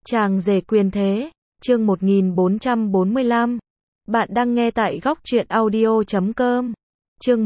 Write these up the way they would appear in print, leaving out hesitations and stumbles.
Chàng rể quyền thế, chương 1445. Bạn đang nghe tại góc truyện audio.com. Chương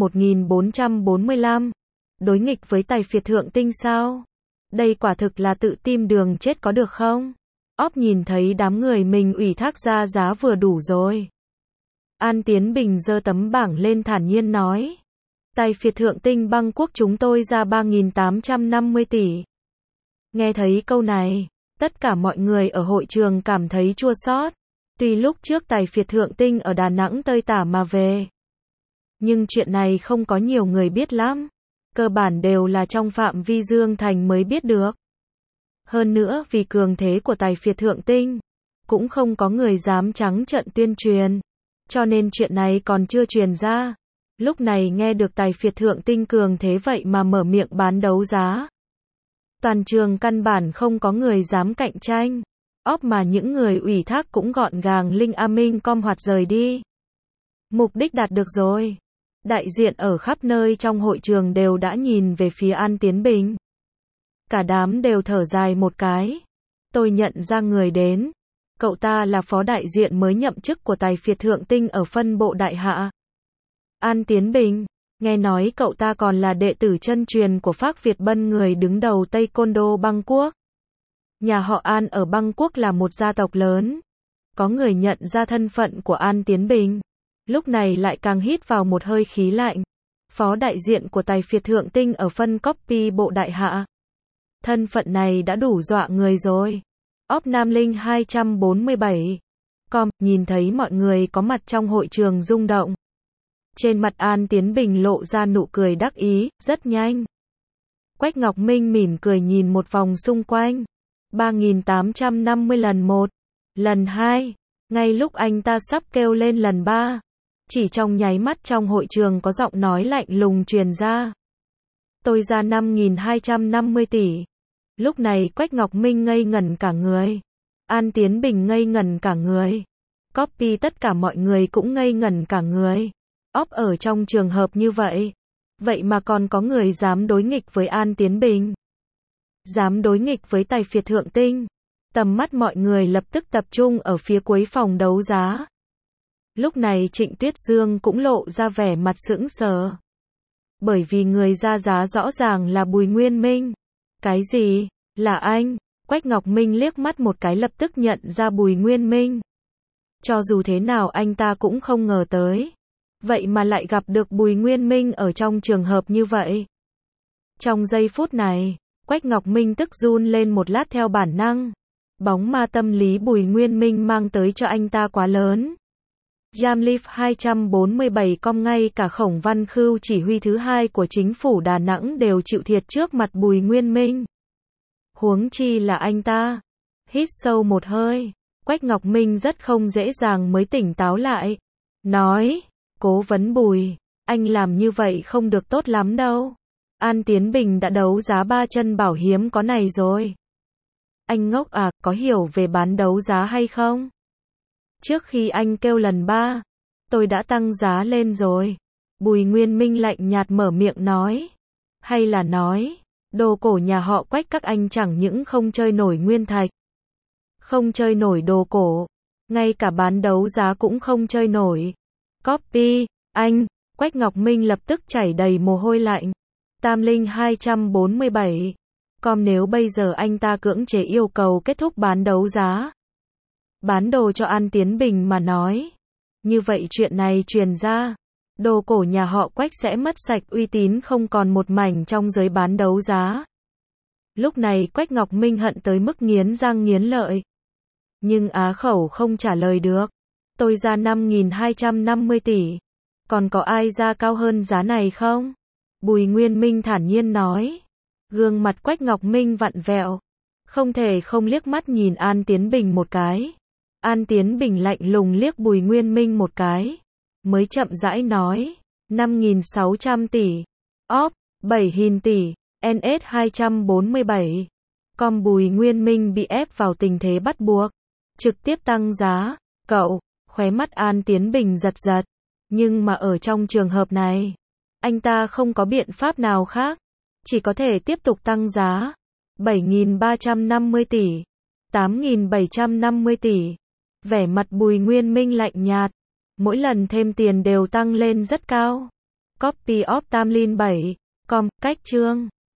1445. Đối nghịch với tài phiệt thượng tinh sao? Đây quả thực là tự tìm đường chết có được không? Óp nhìn thấy đám người mình ủy thác ra giá vừa đủ rồi. An Tiến Bình giơ tấm bảng lên thản nhiên nói. Tài phiệt thượng tinh băng quốc chúng tôi ra 3.850 tỷ. Nghe thấy câu này, tất cả mọi người ở hội trường cảm thấy chua xót. Tuy lúc trước tài phiệt thượng tinh ở Đà Nẵng tơi tả mà về, nhưng chuyện này không có nhiều người biết lắm. Cơ bản đều là trong phạm vi Dương Thành mới biết được. Hơn nữa vì cường thế của tài phiệt thượng tinh, cũng không có người dám trắng trợn tuyên truyền. Cho nên chuyện này còn chưa truyền ra. Lúc này nghe được tài phiệt thượng tinh cường thế vậy mà mở miệng bán đấu giá. Toàn trường căn bản không có người dám cạnh tranh. Óp mà những người ủy thác cũng gọn gàng Linh A Minh com hoạt rời đi. Mục đích đạt được rồi. Đại diện ở khắp nơi trong hội trường đều đã nhìn về phía An Tiến Bình. Cả đám đều thở dài một cái. Tôi nhận ra người đến. Cậu ta là phó đại diện mới nhậm chức của tài phiệt thượng tinh ở phân bộ Đại Hạ. An Tiến Bình, nghe nói cậu ta còn là đệ tử chân truyền của Phác Việt Bân, người đứng đầu Taekwondo băng quốc. Nhà họ An ở băng quốc là một gia tộc lớn. Có người nhận ra thân phận của An Tiến Bình. Lúc này lại càng hít vào một hơi khí lạnh. Phó đại diện của tài phiệt thượng tinh ở phân copy bộ Đại Hạ. Thân phận này đã đủ dọa người rồi. Óp Nam Linh 247. Nhìn thấy mọi người có mặt trong hội trường rung động. Trên mặt An Tiến Bình lộ ra nụ cười đắc ý, rất nhanh. Quách Ngọc Minh mỉm cười nhìn một vòng xung quanh. 3.850 lần 1, lần 2, ngay lúc anh ta sắp kêu lên lần 3. Chỉ trong nháy mắt trong hội trường có giọng nói lạnh lùng truyền ra. Tôi ra 5.250 tỷ. Lúc này Quách Ngọc Minh ngây ngẩn cả người. An Tiến Bình ngây ngẩn cả người. Copy tất cả mọi người cũng ngây ngẩn cả người. Óp ở trong trường hợp như vậy. Vậy mà còn có người dám đối nghịch với An Tiến Bình. Dám đối nghịch với tài phiệt thượng tinh. Tầm mắt mọi người lập tức tập trung ở phía cuối phòng đấu giá. Lúc này Trịnh Tuyết Dương cũng lộ ra vẻ mặt sững sờ. Bởi vì người ra giá rõ ràng là Bùi Nguyên Minh. Cái gì? Là anh? Quách Ngọc Minh liếc mắt một cái lập tức nhận ra Bùi Nguyên Minh. Cho dù thế nào anh ta cũng không ngờ tới. Vậy mà lại gặp được Bùi Nguyên Minh ở trong trường hợp như vậy. Trong giây phút này, Quách Ngọc Minh tức run lên một lát theo bản năng. Bóng ma tâm lý Bùi Nguyên Minh mang tới cho anh ta quá lớn. Jamleaf 247 ngay cả Khổng Văn Khưu chỉ huy thứ hai của chính phủ Đà Nẵng đều chịu thiệt trước mặt Bùi Nguyên Minh. Huống chi là anh ta. Hít sâu một hơi, Quách Ngọc Minh rất không dễ dàng mới tỉnh táo lại. Nói, cố vấn Bùi, anh làm như vậy không được tốt lắm đâu. An Tiến Bình đã đấu giá 3 chân bảo hiếm có này rồi. Anh ngốc à, có hiểu về bán đấu giá hay không? Trước khi anh kêu lần 3, tôi đã tăng giá lên rồi. Bùi Nguyên Minh lạnh nhạt mở miệng nói. Hay là nói, đồ cổ nhà họ Quách các anh chẳng những không chơi nổi nguyên thạch, không chơi nổi đồ cổ, ngay cả bán đấu giá cũng không chơi nổi. Copy, anh, Quách Ngọc Minh lập tức chảy đầy mồ hôi lạnh. Tam Linh 247. Nếu bây giờ anh ta cưỡng chế yêu cầu kết thúc bán đấu giá, bán đồ cho An Tiến Bình mà nói. Như vậy chuyện này truyền ra, đồ cổ nhà họ Quách sẽ mất sạch uy tín không còn một mảnh trong giới bán đấu giá. Lúc này Quách Ngọc Minh hận tới mức nghiến răng nghiến lợi. Nhưng á khẩu không trả lời được. Tôi ra 5.250 tỷ. Còn có ai ra cao hơn giá này không? Bùi Nguyên Minh thản nhiên nói. Gương mặt Quách Ngọc Minh vặn vẹo. Không thể không liếc mắt nhìn An Tiến Bình một cái. An Tiến Bình lạnh lùng liếc Bùi Nguyên Minh một cái. Mới chậm rãi nói. 5.600 tỷ. Óp, 7.000 tỷ. NS 247. Bùi Nguyên Minh bị ép vào tình thế bắt buộc. Trực tiếp tăng giá. Cậu, khóe mắt An Tiến Bình giật giật. Nhưng mà ở trong trường hợp này, anh ta không có biện pháp nào khác. Chỉ có thể tiếp tục tăng giá. 7.350 tỷ. 8.750 tỷ. Vẻ mặt Bùi Nguyên Minh lạnh nhạt. Mỗi lần thêm tiền đều tăng lên rất cao. Copy of Tamlin 7. Com, cách chương.